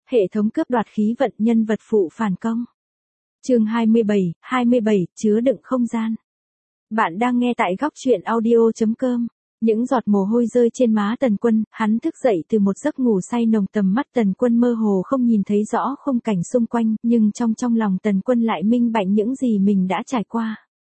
hệ thống cướp đoạt khí vận nhân vật phụ phản công. Chương 27, chứa đựng không gian. Bạn đang nghe tại góc truyện audio.com. Những giọt mồ hôi rơi trên má Tần Quân, hắn thức dậy từ một giấc ngủ say nồng, tầm mắt Tần Quân mơ hồ không nhìn thấy rõ khung cảnh xung quanh, nhưng trong lòng Tần Quân lại minh bạch những gì mình đã trải qua.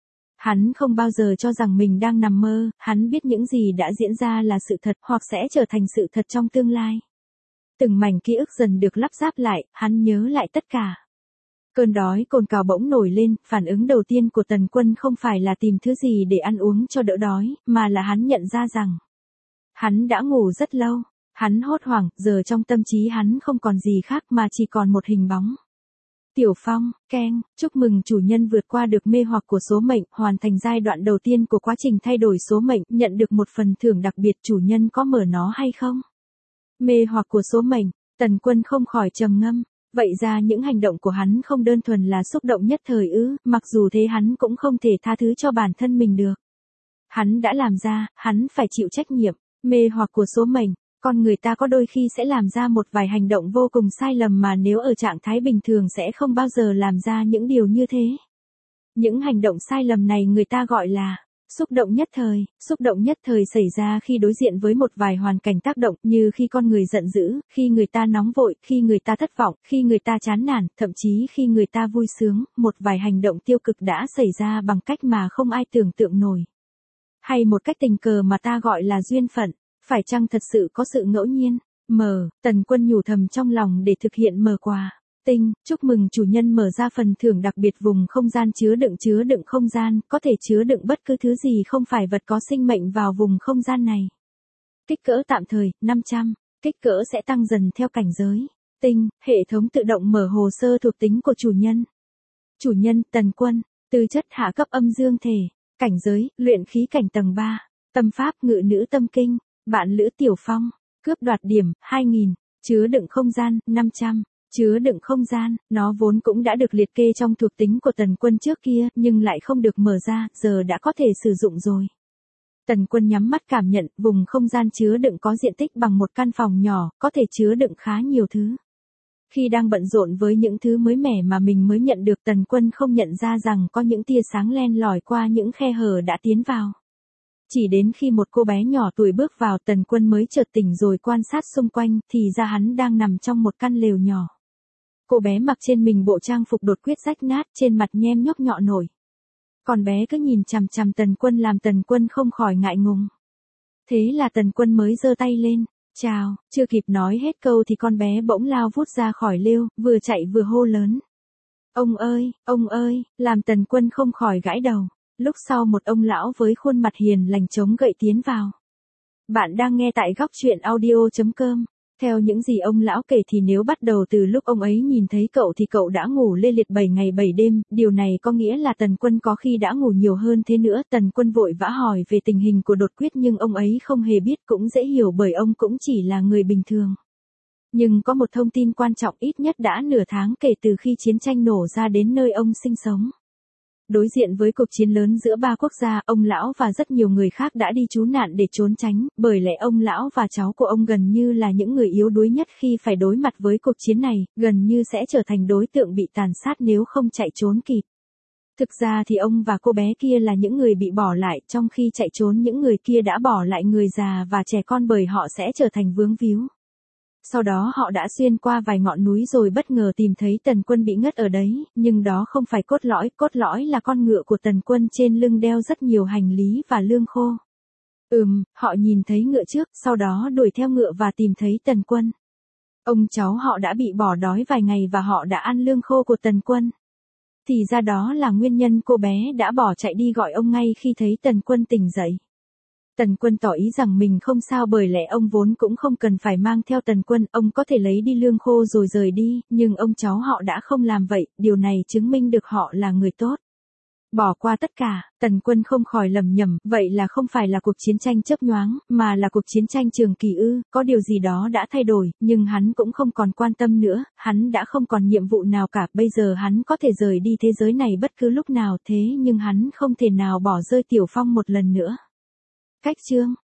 Hắn không bao giờ cho rằng mình đang nằm mơ, hắn biết những gì đã diễn ra là sự thật hoặc sẽ trở thành sự thật trong tương lai. Từng mảnh ký ức dần được lắp ráp lại, hắn nhớ lại tất cả. Cơn đói cồn cào bỗng nổi lên, phản ứng đầu tiên của Tần Quân không phải là tìm thứ gì để ăn uống cho đỡ đói, mà là hắn nhận ra rằng hắn đã ngủ rất lâu. Hắn hốt hoảng, giờ trong tâm trí hắn không còn gì khác mà chỉ còn một hình bóng. Tiểu Phong, keng, chúc mừng chủ nhân vượt qua được mê hoặc của số mệnh, hoàn thành giai đoạn đầu tiên của quá trình thay đổi số mệnh, nhận được một phần thưởng đặc biệt, chủ nhân có mở nó hay không? Mê hoặc của số mệnh, Tần Quân không khỏi trầm ngâm. Vậy ra những hành động của hắn không đơn thuần là xúc động nhất thời ư, mặc dù thế hắn cũng không thể tha thứ cho bản thân mình được. Hắn đã làm ra, hắn phải chịu trách nhiệm. Mê hoặc của số mệnh, con người ta có đôi khi sẽ làm ra một vài hành động vô cùng sai lầm mà nếu ở trạng thái bình thường sẽ không bao giờ làm ra những điều như thế. Những hành động sai lầm này người ta gọi là xúc động nhất thời. Xúc động nhất thời xảy ra khi đối diện với một vài hoàn cảnh tác động, như khi con người giận dữ, khi người ta nóng vội, khi người ta thất vọng, khi người ta chán nản, thậm chí khi người ta vui sướng, một vài hành động tiêu cực đã xảy ra bằng cách mà không ai tưởng tượng nổi. Hay một cách tình cờ mà ta gọi là duyên phận, phải chăng thật sự có sự ngẫu nhiên? Tần Quân nhủ thầm trong lòng để thực hiện mở quà. Tinh, chúc mừng chủ nhân mở ra phần thưởng đặc biệt vùng không gian chứa đựng không gian, có thể chứa đựng bất cứ thứ gì không phải vật có sinh mệnh vào vùng không gian này. Kích cỡ tạm thời, 500, kích cỡ sẽ tăng dần theo cảnh giới. Tinh, hệ thống tự động mở hồ sơ thuộc tính của chủ nhân. Chủ nhân, Tần Quân, tư chất hạ cấp âm dương thể, cảnh giới, luyện khí cảnh tầng 3, tâm pháp ngự nữ tâm kinh, bạn lữ Tiểu Phong, cướp đoạt điểm, 2000, chứa đựng không gian, 500. Chứa đựng không gian, nó vốn cũng đã được liệt kê trong thuộc tính của Tần Quân trước kia, nhưng lại không được mở ra, giờ đã có thể sử dụng rồi. Tần Quân nhắm mắt cảm nhận, vùng không gian chứa đựng có diện tích bằng một căn phòng nhỏ, có thể chứa đựng khá nhiều thứ. Khi đang bận rộn với những thứ mới mẻ mà mình mới nhận được, Tần Quân không nhận ra rằng có những tia sáng len lỏi qua những khe hở đã tiến vào. Chỉ đến khi một cô bé nhỏ tuổi bước vào, Tần Quân mới chợt tỉnh rồi quan sát xung quanh, thì ra hắn đang nằm trong một căn lều nhỏ. Cô bé mặc trên mình bộ trang phục đột quyết rách nát, trên mặt nhem nhóc nhọ nổi. Còn bé cứ nhìn chằm chằm Tần Quân làm Tần Quân không khỏi ngại ngùng. Thế là Tần Quân mới giơ tay lên, chào, chưa kịp nói hết câu thì con bé bỗng lao vút ra khỏi lều, vừa chạy vừa hô lớn. Ông ơi, làm Tần Quân không khỏi gãi đầu. Lúc sau một ông lão với khuôn mặt hiền lành chống gậy tiến vào. Bạn đang nghe tại góc truyện audio.com. Theo những gì ông lão kể thì nếu bắt đầu từ lúc ông ấy nhìn thấy cậu thì cậu đã ngủ lê liệt 7 ngày 7 đêm, điều này có nghĩa là Tần Quân có khi đã ngủ nhiều hơn thế nữa. Tần Quân vội vã hỏi về tình hình của đột quyết nhưng ông ấy không hề biết, cũng dễ hiểu bởi ông cũng chỉ là người bình thường. Nhưng có một thông tin quan trọng, ít nhất đã nửa tháng kể từ khi chiến tranh nổ ra đến nơi ông sinh sống. Đối diện với cuộc chiến lớn giữa ba quốc gia, ông lão và rất nhiều người khác đã đi trú nạn để trốn tránh, bởi lẽ ông lão và cháu của ông gần như là những người yếu đuối nhất khi phải đối mặt với cuộc chiến này, gần như sẽ trở thành đối tượng bị tàn sát nếu không chạy trốn kịp. Thực ra thì ông và cô bé kia là những người bị bỏ lại, trong khi chạy trốn những người kia đã bỏ lại người già và trẻ con bởi họ sẽ trở thành vướng víu. Sau đó họ đã xuyên qua vài ngọn núi rồi bất ngờ tìm thấy Tần Quân bị ngất ở đấy, nhưng đó không phải cốt lõi là con ngựa của Tần Quân trên lưng đeo rất nhiều hành lý và lương khô. Họ nhìn thấy ngựa trước, sau đó đuổi theo ngựa và tìm thấy Tần Quân. Ông cháu họ đã bị bỏ đói vài ngày và họ đã ăn lương khô của Tần Quân. Thì ra đó là nguyên nhân cô bé đã bỏ chạy đi gọi ông ngay khi thấy Tần Quân tỉnh dậy. Tần Quân tỏ ý rằng mình không sao bởi lẽ ông vốn cũng không cần phải mang theo Tần Quân, ông có thể lấy đi lương khô rồi rời đi, nhưng ông cháu họ đã không làm vậy, điều này chứng minh được họ là người tốt. Bỏ qua tất cả, Tần Quân không khỏi lầm nhầm, vậy là không phải là cuộc chiến tranh chớp nhoáng, mà là cuộc chiến tranh trường kỳ ư, có điều gì đó đã thay đổi, nhưng hắn cũng không còn quan tâm nữa, hắn đã không còn nhiệm vụ nào cả, bây giờ hắn có thể rời đi thế giới này bất cứ lúc nào thế nhưng hắn không thể nào bỏ rơi Tiểu Phong một lần nữa. Cách chương